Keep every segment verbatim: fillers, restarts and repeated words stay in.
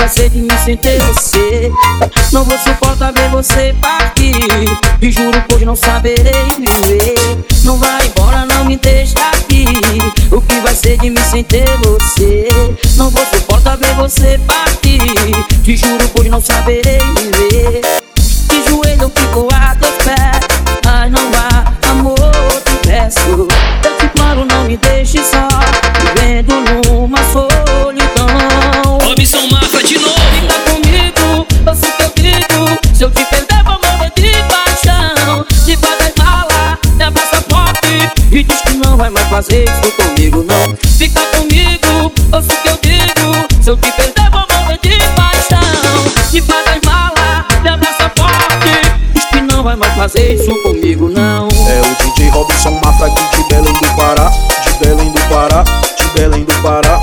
vai ser de mim sem ter você? Não vou suportar ver você partir, e juro por não saberei viver. Não vai embora, não me deixa aqui. O que vai ser de mim sem ter você? Não vou suportar ver você partir, te juro por não saberei viver. De joelho eu fico a teus pés, mas não vá, amor, te peço. Eu te imploro, não me deixe só, vivendo numa solidão. Robson Mafra de novo. Fica comigo, ouça o que eu digo. Se eu te perder vou morrer de paixão. Se faz as malas, me abraça forte e diz que não vai mais fazer isso comigo não. Fica comigo, ouça o que eu digo. Se eu te perder vou morrer de paixão. Se faz as malas, me abraça forte, diz que não vai mais fazer isso comigo não. É o D J Robson Mafra aqui de Belém do Pará, de Belém do Pará, de Belém do Pará.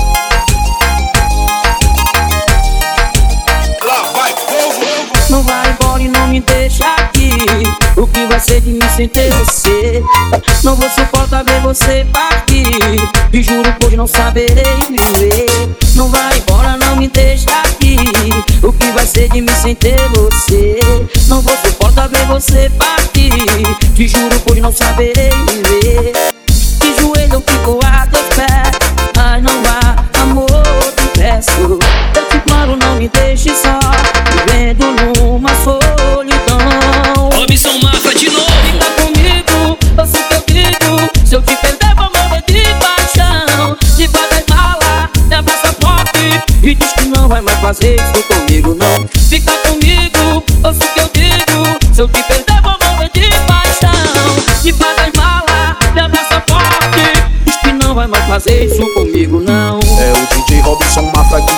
Não vai embora e não me deixa aqui. O que vai ser de mim sem ter você? Não vou suportar ver você partir, e juro por não saberei viver. Não vai embora, não me deixa aqui. O que vai ser de mim sem ter você? Não vou suportar ver você partir, te juro por não saberei viver. De joelho eu fico a teus pés, mas não vá, amor, te peço. Eu te imploro, não me deixe só, vivendo numa solidão. Robson Mafra de novo. Fica comigo, ouça o que eu digo. Se eu te perder vou morrer de paixão. Se faz as malas, me abraça forte e diz que não vai mais fazer isso comigo não. Fica comigo, ouça o que eu digo. Se eu te perder vou morrer de paixão. Se faz as malas, me abraça forte, diz que não vai mais fazer isso comigo não. É o D J Robson Mafra aqui